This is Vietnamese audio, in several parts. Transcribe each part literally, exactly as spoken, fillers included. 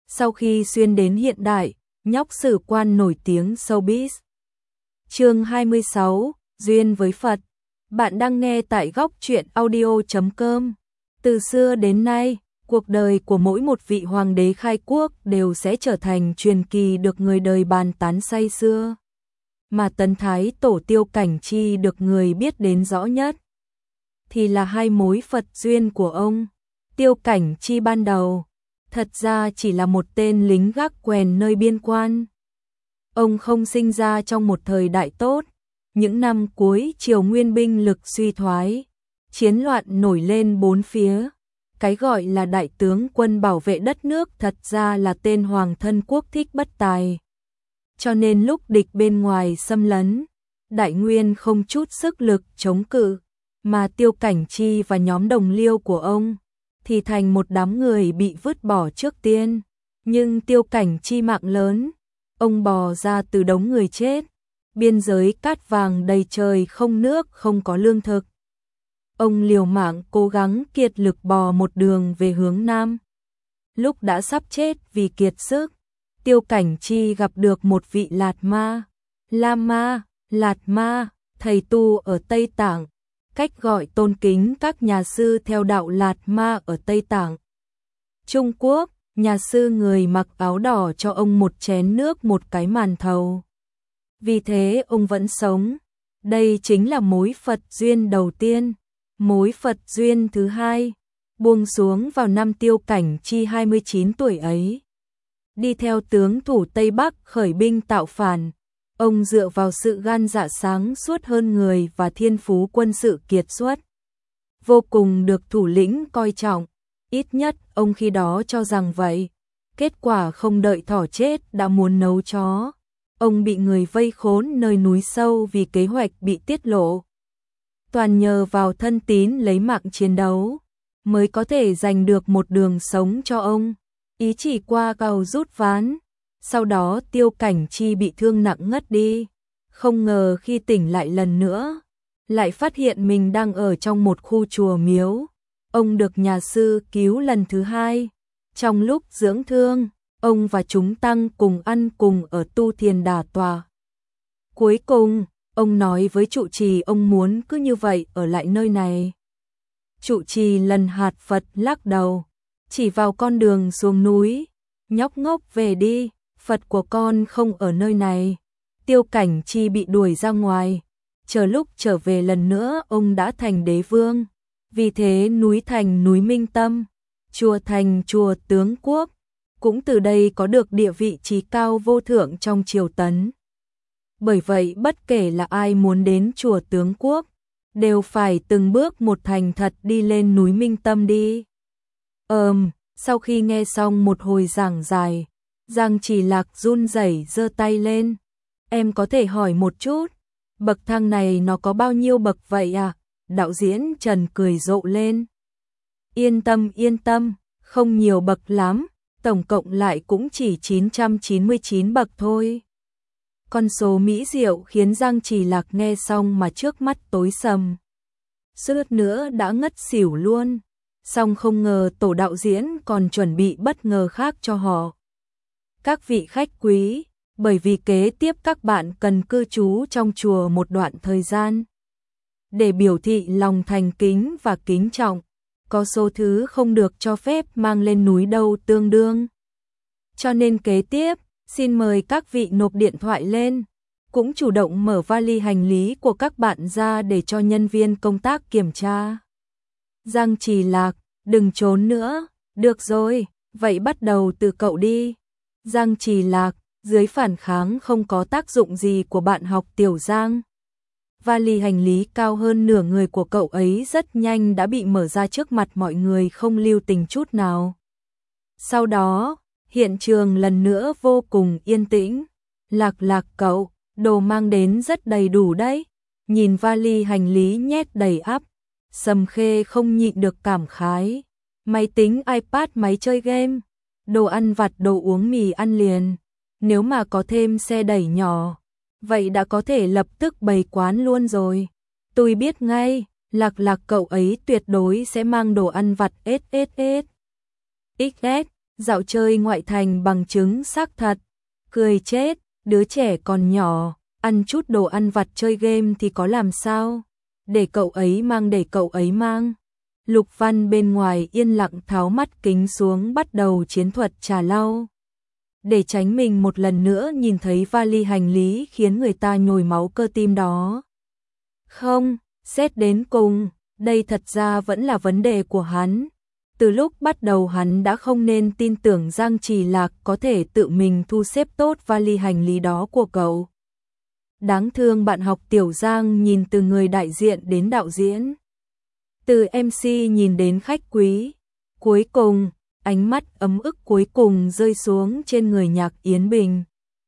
Sau khi xuyên đến hiện đại, nhóc sử quan nổi tiếng showbiz. Chương hai mươi sáu, Duyên với Phật. Bạn đang nghe tại góc truyện audio chấm com. Từ xưa đến nay, cuộc đời của mỗi một vị hoàng đế khai quốc đều sẽ trở thành truyền kỳ được người đời bàn tán say sưa. Mà Tấn Thái Tổ Tiêu Cảnh Chi được người biết đến rõ nhất thì là hai mối Phật duyên của ông. Tiêu Cảnh Chi ban đầu thật ra chỉ là một tên lính gác quèn nơi biên quan. Ông không sinh ra trong một thời đại tốt. Những năm cuối triều nguyên binh lực suy thoái, chiến loạn nổi lên bốn phía. Cái gọi là đại tướng quân bảo vệ đất nước thật ra là tên hoàng thân quốc thích bất tài. Cho nên lúc địch bên ngoài xâm lấn, Đại Nguyên không chút sức lực chống cự, mà Tiêu Cảnh Chi và nhóm đồng liêu của ông thì thành một đám người bị vứt bỏ trước tiên. Nhưng Tiêu Cảnh Chi mạng lớn, ông bò ra từ đống người chết, biên giới cát vàng đầy trời không nước không có lương thực. Ông liều mạng cố gắng kiệt lực bò một đường về hướng Nam. Lúc đã sắp chết vì kiệt sức, Tiêu Cảnh Chi gặp được một vị Lạt Ma, Lam Ma, Lạt Ma, thầy tu ở Tây Tạng, cách gọi tôn kính các nhà sư theo đạo Lạt Ma ở Tây Tạng. Trung Quốc, nhà sư người mặc áo đỏ cho ông một chén nước một cái màn thầu. Vì thế ông vẫn sống. Đây chính là mối Phật duyên đầu tiên. Mối Phật duyên thứ hai buông xuống vào năm Tiêu Cảnh Chi hai mươi chín tuổi ấy. Đi theo tướng thủ Tây Bắc khởi binh tạo phản, ông dựa vào sự gan dạ sáng suốt hơn người và thiên phú quân sự kiệt xuất, vô cùng được thủ lĩnh coi trọng. Ít nhất ông khi đó cho rằng vậy. Kết quả không đợi thỏ chết đã muốn nấu chó. Ông bị người vây khốn nơi núi sâu vì kế hoạch bị tiết lộ. Toàn nhờ vào thân tín lấy mạng chiến đấu mới có thể giành được một đường sống cho ông. Ý chỉ qua cầu rút ván. Sau đó Tiêu Cảnh Chi bị thương nặng ngất đi. Không ngờ khi tỉnh lại lần nữa, lại phát hiện mình đang ở trong một khu chùa miếu. Ông được nhà sư cứu lần thứ hai. Trong lúc dưỡng thương, ông và chúng tăng cùng ăn cùng ở tu thiền đả tọa. Cuối cùng, ông nói với trụ trì ông muốn cứ như vậy ở lại nơi này. Trụ trì lần hạt Phật lắc đầu, chỉ vào con đường xuống núi. Nhóc ngốc về đi, Phật của con không ở nơi này. Tiêu Cảnh Chi bị đuổi ra ngoài. Chờ lúc trở về lần nữa ông đã thành đế vương. Vì thế núi thành núi Minh Tâm, chùa thành chùa Tướng Quốc, cũng từ đây có được địa vị trí cao vô thượng trong triều Tấn. Bởi vậy bất kể là ai muốn đến chùa Tướng Quốc, đều phải từng bước một thành thật đi lên núi Minh Tâm đi. Ờm, sau khi nghe xong một hồi giảng dài, Giang Chỉ Lạc run rẩy giơ tay lên. Em có thể hỏi một chút, bậc thang này nó có bao nhiêu bậc vậy à? Đạo diễn Trần cười rộ lên. Yên tâm yên tâm, không nhiều bậc lắm, tổng cộng lại cũng chỉ chín trăm chín mươi chín bậc thôi. Con số mỹ diệu khiến Giang Chỉ Lạc nghe xong mà trước mắt tối sầm. Suýt nữa đã ngất xỉu luôn. Song không ngờ tổ đạo diễn còn chuẩn bị bất ngờ khác cho họ. Các vị khách quý, bởi vì kế tiếp các bạn cần cư trú trong chùa một đoạn thời gian. Để biểu thị lòng thành kính và kính trọng, có số thứ không được cho phép mang lên núi đâu tương đương. Cho nên kế tiếp, xin mời các vị nộp điện thoại lên, cũng chủ động mở vali hành lý của các bạn ra để cho nhân viên công tác kiểm tra. Giang Chỉ Lạc, đừng trốn nữa, được rồi, vậy bắt đầu từ cậu đi. Giang Chỉ Lạc, dưới phản kháng không có tác dụng gì của bạn học Tiểu Giang. Vali hành lý cao hơn nửa người của cậu ấy rất nhanh đã bị mở ra trước mặt mọi người không lưu tình chút nào. Sau đó, hiện trường lần nữa vô cùng yên tĩnh. Lạc Lạc cậu, đồ mang đến rất đầy đủ đấy. Nhìn vali hành lý nhét đầy ắp, Sầm Khê không nhịn được cảm khái. Máy tính, iPad, máy chơi game, đồ ăn vặt, đồ uống, mì ăn liền. Nếu mà có thêm xe đẩy nhỏ, vậy đã có thể lập tức bày quán luôn rồi. Tôi biết ngay, Lạc Lạc cậu ấy tuyệt đối sẽ mang đồ ăn vặt ét ét ét. ích ét, Dạo chơi ngoại thành bằng chứng xác thật. Cười chết, đứa trẻ còn nhỏ, ăn chút đồ ăn vặt chơi game thì có làm sao? Để cậu ấy mang để cậu ấy mang. Lục Văn bên ngoài yên lặng tháo mắt kính xuống bắt đầu chiến thuật trà lau. Để tránh mình một lần nữa nhìn thấy vali hành lý khiến người ta nhồi máu cơ tim đó. Không, xét đến cùng, đây thật ra vẫn là vấn đề của hắn. Từ lúc bắt đầu hắn đã không nên tin tưởng Giang Trì Lạc có thể tự mình thu xếp tốt vali hành lý đó của cậu. Đáng thương bạn học Tiểu Giang nhìn từ người đại diện đến đạo diễn. Từ em xê nhìn đến khách quý. Cuối cùng, ánh mắt ấm ức cuối cùng rơi xuống trên người Nhạc Yến Bình.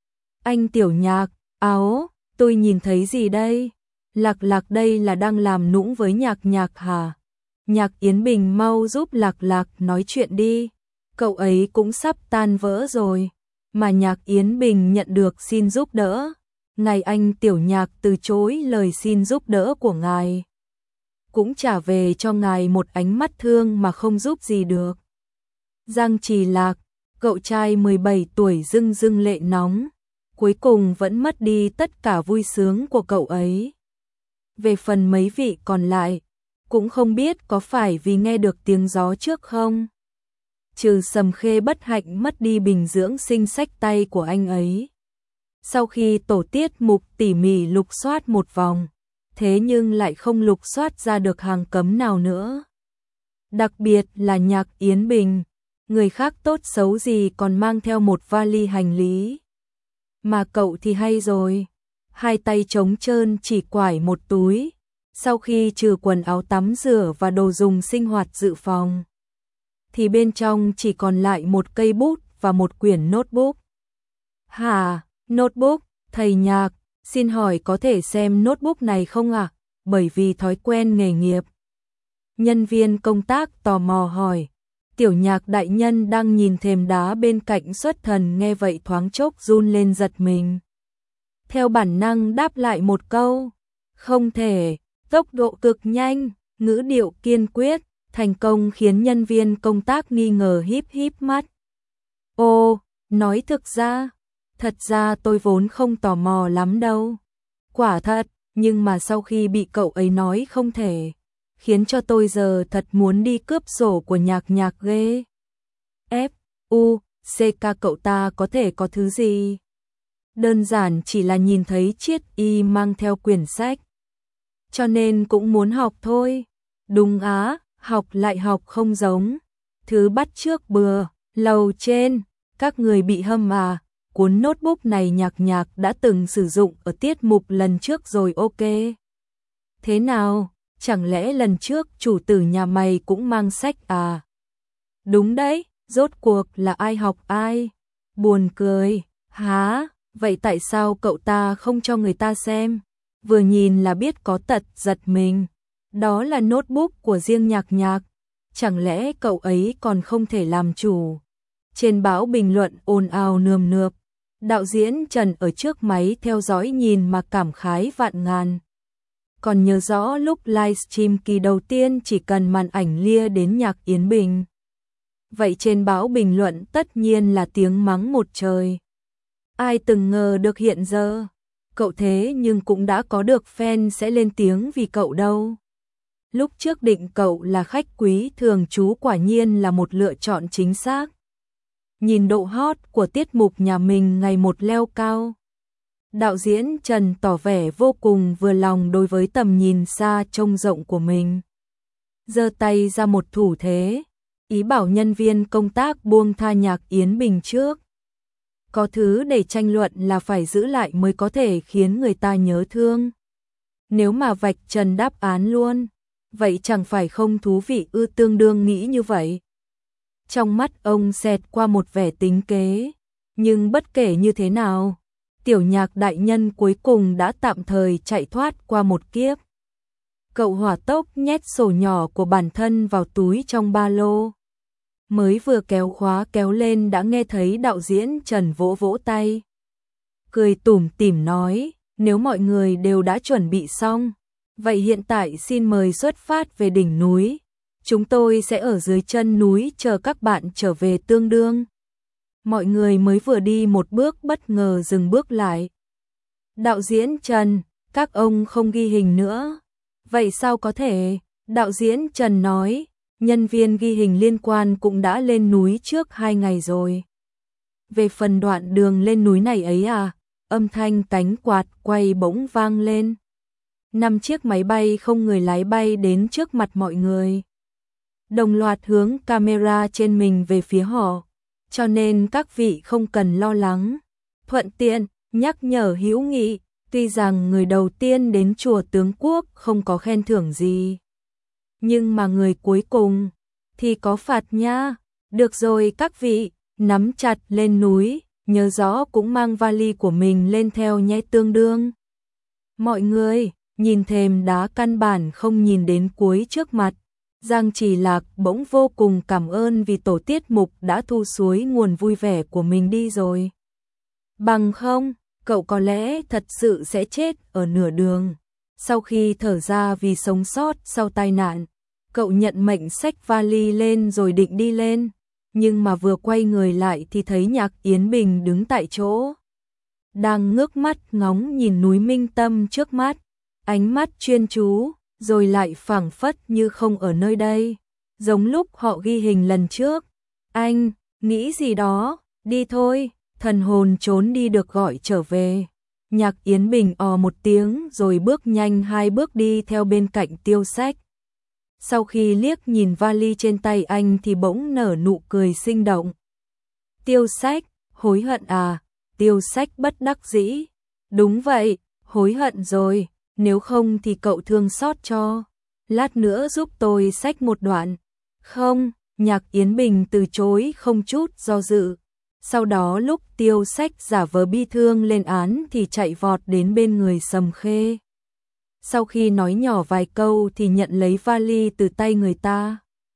Anh Tiểu Nhạc, áo, tôi nhìn thấy gì đây? Lạc Lạc đây là đang làm nũng với Nhạc Nhạc hả? Nhạc Yến Bình mau giúp Lạc Lạc nói chuyện đi. Cậu ấy cũng sắp tan vỡ rồi. Mà Nhạc Yến Bình nhận được xin giúp đỡ. Ngài anh Tiểu Nhạc từ chối lời xin giúp đỡ của ngài. Cũng trả về cho ngài một ánh mắt thương mà không giúp gì được. Giang Trì Lạc, cậu trai mười bảy tuổi rưng rưng lệ nóng. Cuối cùng vẫn mất đi tất cả vui sướng của cậu ấy. Về phần mấy vị còn lại, cũng không biết có phải vì nghe được tiếng gió trước không. Trừ Sầm Khê bất hạnh mất đi bình dưỡng sinh sách tay của anh ấy. Sau khi tổ tiết mục tỉ mỉ lục soát một vòng, thế nhưng lại không lục soát ra được hàng cấm nào nữa. Đặc biệt là Nhạc Yến Bình, người khác tốt xấu gì còn mang theo một vali hành lý. Mà cậu thì hay rồi, hai tay trống trơn chỉ quải một túi, sau khi trừ quần áo tắm rửa và đồ dùng sinh hoạt dự phòng, thì bên trong chỉ còn lại một cây bút và một quyển notebook. Hả, notebook, thầy Nhạc, xin hỏi có thể xem notebook này không ạ? À? Bởi vì thói quen nghề nghiệp. Nhân viên công tác tò mò hỏi. Tiểu Nhạc đại nhân đang nhìn thềm đá bên cạnh xuất thần nghe vậy thoáng chốc run lên giật mình. Theo bản năng đáp lại một câu. Không thể, tốc độ cực nhanh, ngữ điệu kiên quyết, thành công khiến nhân viên công tác nghi ngờ híp híp mắt. Ô, nói thực ra, thật ra tôi vốn không tò mò lắm đâu. Quả thật, nhưng mà sau khi bị cậu ấy nói không thể, khiến cho tôi giờ thật muốn đi cướp sổ của Nhạc Nhạc ghê. F, U, C K cậu ta có thể có thứ gì? Đơn giản chỉ là nhìn thấy Triết Y mang theo quyển sách. Cho nên cũng muốn học thôi. Đúng á, học lại học không giống. Thứ bắt trước bừa, lầu trên, các người bị hâm à. Cuốn notebook này Nhạc Nhạc đã từng sử dụng ở tiết mục lần trước rồi ok. Thế nào, chẳng lẽ lần trước chủ tử nhà mày cũng mang sách à? Đúng đấy, rốt cuộc là ai học ai? Buồn cười, hả? Vậy tại sao cậu ta không cho người ta xem? Vừa nhìn là biết có tật giật mình. Đó là notebook của riêng Nhạc Nhạc. Chẳng lẽ cậu ấy còn không thể làm chủ? Trên báo bình luận ồn ào nườm nượp. Đạo diễn Trần ở trước máy theo dõi nhìn mà cảm khái vạn ngàn. Còn nhớ rõ lúc livestream kỳ đầu tiên chỉ cần màn ảnh lia đến Nhạc Yến Bình. Vậy trên báo bình luận tất nhiên là tiếng mắng một trời. Ai từng ngờ được hiện giờ, cậu thế nhưng cũng đã có được fan sẽ lên tiếng vì cậu đâu. Lúc trước định cậu là khách quý thường trú quả nhiên là một lựa chọn chính xác. Nhìn độ hot của tiết mục nhà mình ngày một leo cao. Đạo diễn Trần tỏ vẻ vô cùng vừa lòng đối với tầm nhìn xa trông rộng của mình. Giơ tay ra một thủ thế, ý bảo nhân viên công tác buông tha Nhạc Yến Bình trước. Có thứ để tranh luận là phải giữ lại mới có thể khiến người ta nhớ thương. Nếu mà vạch trần đáp án luôn, vậy chẳng phải không thú vị ư? Tương đương nghĩ như vậy. Trong mắt ông xẹt qua một vẻ tính kế, nhưng bất kể như thế nào, Tiểu Nhạc đại nhân cuối cùng đã tạm thời chạy thoát qua một kiếp. Cậu hỏa tốc nhét sổ nhỏ của bản thân vào túi trong ba lô. Mới vừa kéo khóa kéo lên đã nghe thấy đạo diễn Trần vỗ vỗ tay. Cười tủm tỉm nói, nếu mọi người đều đã chuẩn bị xong, vậy hiện tại xin mời xuất phát về đỉnh núi. Chúng tôi sẽ ở dưới chân núi chờ các bạn trở về tương đương. Mọi người mới vừa đi một bước bất ngờ dừng bước lại. Đạo diễn Trần, các ông không ghi hình nữa. Vậy sao có thể? Đạo diễn Trần nói, nhân viên ghi hình liên quan cũng đã lên núi trước hai ngày rồi. Về phần đoạn đường lên núi này ấy à, âm thanh cánh quạt quay bỗng vang lên. Năm chiếc máy bay không người lái bay đến trước mặt mọi người. Đồng loạt hướng camera trên mình về phía họ, cho nên các vị không cần lo lắng. Thuận tiện, nhắc nhở hữu nghị, tuy rằng người đầu tiên đến chùa Tướng Quốc không có khen thưởng gì. Nhưng mà người cuối cùng thì có phạt nha. Được rồi các vị, nắm chặt lên núi, nhớ rõ cũng mang vali của mình lên theo nhé tương đương. Mọi người, nhìn thềm đá căn bản không nhìn đến cuối trước mặt. Giang Trì Lạc bỗng vô cùng cảm ơn vì tổ tiết mục đã thu suối nguồn vui vẻ của mình đi rồi. Bằng không, cậu có lẽ thật sự sẽ chết ở nửa đường. Sau khi thở ra vì sống sót sau tai nạn, cậu nhận mệnh xách vali lên rồi định đi lên. Nhưng mà vừa quay người lại thì thấy Nhạc Yến Bình đứng tại chỗ. Đang ngước mắt ngóng nhìn núi Minh Tâm trước mắt, ánh mắt chuyên chú, rồi lại phảng phất như không ở nơi đây. Giống lúc họ ghi hình lần trước. Anh, nghĩ gì đó, đi thôi, thần hồn trốn đi được gọi trở về. Nhạc Yến Bình ò một tiếng rồi bước nhanh hai bước đi theo bên cạnh Tiêu Sách. Sau khi liếc nhìn vali trên tay anh thì bỗng nở nụ cười sinh động. Tiêu Sách, hối hận à? Tiêu Sách bất đắc dĩ. Đúng vậy, hối hận rồi, nếu không thì cậu thương xót cho. Lát nữa giúp tôi xách một đoạn. Không, Nhạc Yến Bình từ chối không chút do dự. Sau đó lúc Tiêu Sách giả vờ bi thương lên án thì chạy vọt đến bên người Sầm Khê. Sau khi nói nhỏ vài câu thì nhận lấy vali từ tay người ta.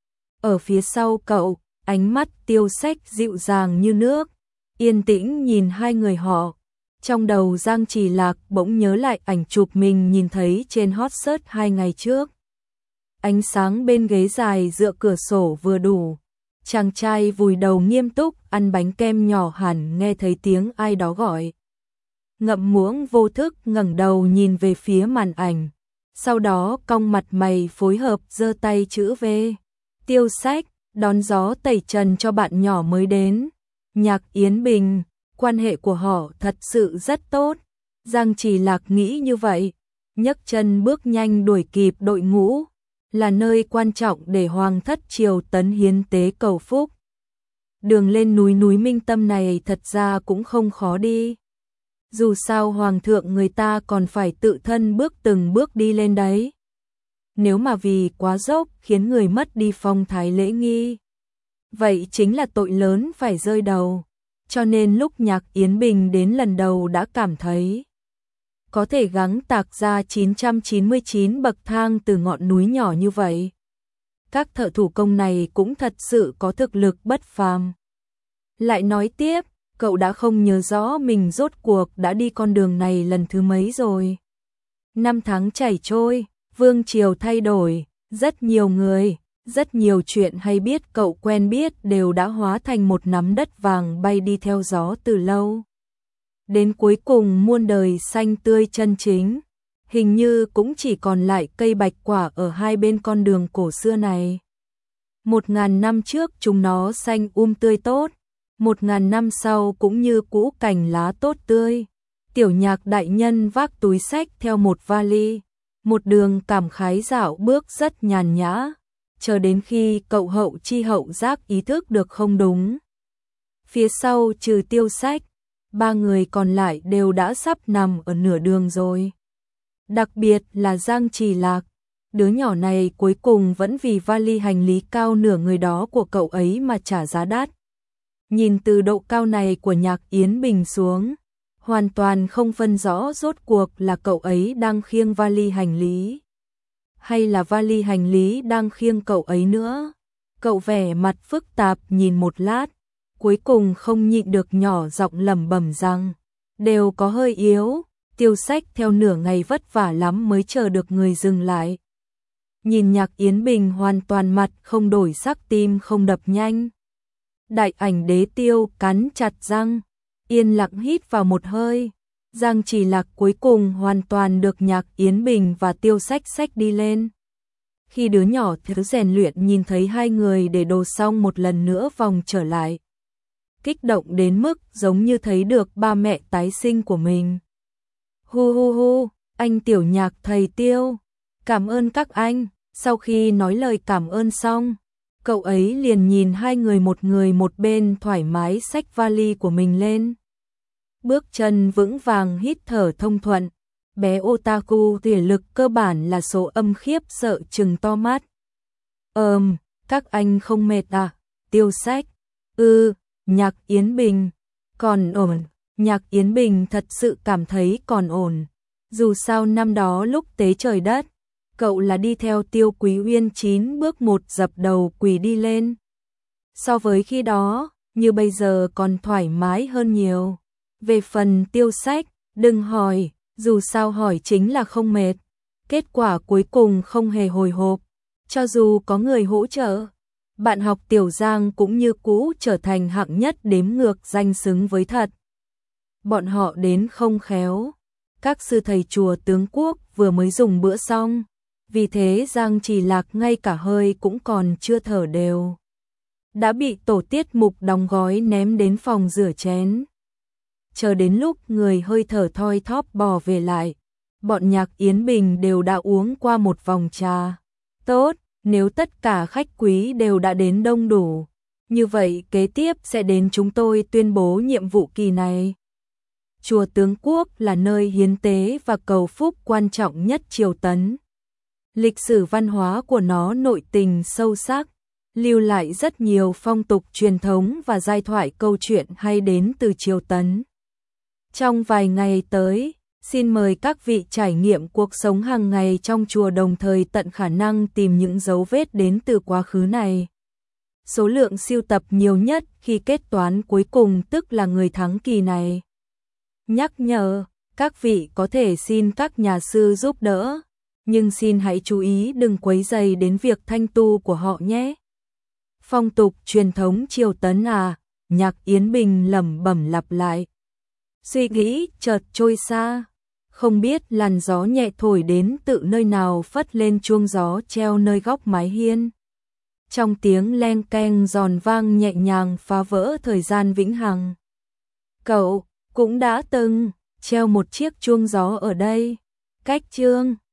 Ở phía sau cậu, ánh mắt Tiêu Sách dịu dàng như nước, yên tĩnh nhìn hai người họ. Trong đầu Giang Trì Lạc bỗng nhớ lại ảnh chụp mình nhìn thấy trên hot search hai ngày trước. Ánh sáng bên ghế dài dựa cửa sổ vừa đủ. Chàng trai vùi đầu nghiêm túc ăn bánh kem nhỏ hẳn nghe thấy tiếng ai đó gọi. Ngậm muỗng vô thức ngẩng đầu nhìn về phía màn ảnh. Sau đó cong mặt mày phối hợp giơ tay chữ V. Tiêu Sách, đón gió tẩy trần cho bạn nhỏ mới đến. Nhạc Yến Bình, quan hệ của họ thật sự rất tốt. Giang Trì Lạc nghĩ như vậy, nhấc chân bước nhanh đuổi kịp đội ngũ. Là nơi quan trọng để Hoàng thất triều tấn hiến tế cầu phúc. Đường lên núi núi Minh Tâm này thật ra cũng không khó đi. Dù sao Hoàng thượng người ta còn phải tự thân bước từng bước đi lên đấy. Nếu mà vì quá dốc khiến người mất đi phong thái lễ nghi, vậy chính là tội lớn phải rơi đầu. Cho nên lúc Nhạc Yến Bình đến lần đầu đã cảm thấy có thể gắng tạc ra chín trăm chín mươi chín bậc thang từ ngọn núi nhỏ như vậy. Các thợ thủ công này cũng thật sự có thực lực bất phàm. Lại nói tiếp, cậu đã không nhớ rõ mình rốt cuộc đã đi con đường này lần thứ mấy rồi. Năm tháng chảy trôi, vương triều thay đổi, rất nhiều người, rất nhiều chuyện hay biết cậu quen biết đều đã hóa thành một nắm đất vàng bay đi theo gió từ lâu. Đến cuối cùng muôn đời xanh tươi chân chính, hình như cũng chỉ còn lại cây bạch quả ở hai bên con đường cổ xưa này. Một ngàn năm trước chúng nó xanh um tươi tốt, một ngàn năm sau cũng như cũ cành lá tốt tươi. Tiểu Nhạc đại nhân vác túi xách theo một vali, một đường cảm khái dạo bước rất nhàn nhã, chờ đến khi cậu hậu chi hậu giác ý thức được không đúng. Phía sau trừ Tiêu Sách, ba người còn lại đều đã sắp nằm ở nửa đường rồi. Đặc biệt là Giang Trì Lạc, đứa nhỏ này cuối cùng vẫn vì vali hành lý cao nửa người đó của cậu ấy mà trả giá đắt. Nhìn từ độ cao này của Nhạc Yến Bình xuống, hoàn toàn không phân rõ rốt cuộc là cậu ấy đang khiêng vali hành lý, hay là vali hành lý đang khiêng cậu ấy nữa. Cậu vẻ mặt phức tạp nhìn một lát, cuối cùng không nhịn được nhỏ giọng lẩm bẩm rằng, đều có hơi yếu, Tiêu Sách theo nửa ngày vất vả lắm mới chờ được người dừng lại. Nhìn Nhạc Yến Bình hoàn toàn mặt không đổi sắc tim không đập nhanh. Đại ảnh đế tiêu cắn chặt răng, yên lặng hít vào một hơi. Giang Chỉ Lạc cuối cùng hoàn toàn được Nhạc Yến Bình và Tiêu Sách Sách đi lên. Khi đứa nhỏ thứ rèn luyện nhìn thấy hai người để đồ xong một lần nữa vòng trở lại, kích động đến mức giống như thấy được ba mẹ tái sinh của mình. Hu hu hu, anh Tiểu Nhạc thầy Tiêu, cảm ơn các anh. Sau khi nói lời cảm ơn xong, cậu ấy liền nhìn hai người một người một bên thoải mái xách vali của mình lên. Bước chân vững vàng hít thở thông thuận, bé otaku thể lực cơ bản là số âm khiếp sợ trừng to mắt. Ờm, các anh không mệt à? Tiêu Sách. Ư, ừ, Nhạc Yến Bình. Còn ổn. Nhạc Yến Bình thật sự cảm thấy còn ổn. Dù sao năm đó lúc tế trời đất, cậu là đi theo Tiêu Quý Uyên chín bước một dập đầu quỳ đi lên. So với khi đó, như bây giờ còn thoải mái hơn nhiều. Về phần Tiêu Sách, đừng hỏi, dù sao hỏi chính là không mệt. Kết quả cuối cùng không hề hồi hộp. Cho dù có người hỗ trợ, bạn học Tiểu Giang cũng như cũ trở thành hạng nhất đếm ngược danh xứng với thật. Bọn họ đến không khéo. Các sư thầy chùa Tướng Quốc vừa mới dùng bữa xong, vì thế Giang Chỉ Lạc ngay cả hơi cũng còn chưa thở đều. Đã bị tổ tiết mục đóng gói ném đến phòng rửa chén. Chờ đến lúc người hơi thở thoi thóp bò về lại, bọn Nhạc Yến Bình đều đã uống qua một vòng trà. Tốt, nếu tất cả khách quý đều đã đến đông đủ, như vậy kế tiếp sẽ đến chúng tôi tuyên bố nhiệm vụ kỳ này. Chùa Tướng Quốc là nơi hiến tế và cầu phúc quan trọng nhất Triều Tấn. Lịch sử văn hóa của nó nội tình sâu sắc, lưu lại rất nhiều phong tục truyền thống và giai thoại câu chuyện hay đến từ Triều Tấn. Trong vài ngày tới, xin mời các vị trải nghiệm cuộc sống hàng ngày trong chùa, đồng thời tận khả năng tìm những dấu vết đến từ quá khứ này. Số lượng sưu tập nhiều nhất khi kết toán cuối cùng tức là người thắng kỳ này. Nhắc nhở, các vị có thể xin các nhà sư giúp đỡ, nhưng xin hãy chú ý đừng quấy rầy đến việc thanh tu của họ nhé. Phong tục truyền thống Triều Tấn à? Nhạc Yến Bình lẩm bẩm lặp lại. Suy nghĩ chợt trôi xa, không biết làn gió nhẹ thổi đến tự nơi nào phất lên chuông gió treo nơi góc mái hiên. Trong tiếng leng keng giòn vang nhẹ nhàng phá vỡ thời gian vĩnh hằng. Cậu cũng đã từng treo một chiếc chuông gió ở đây. Cách chương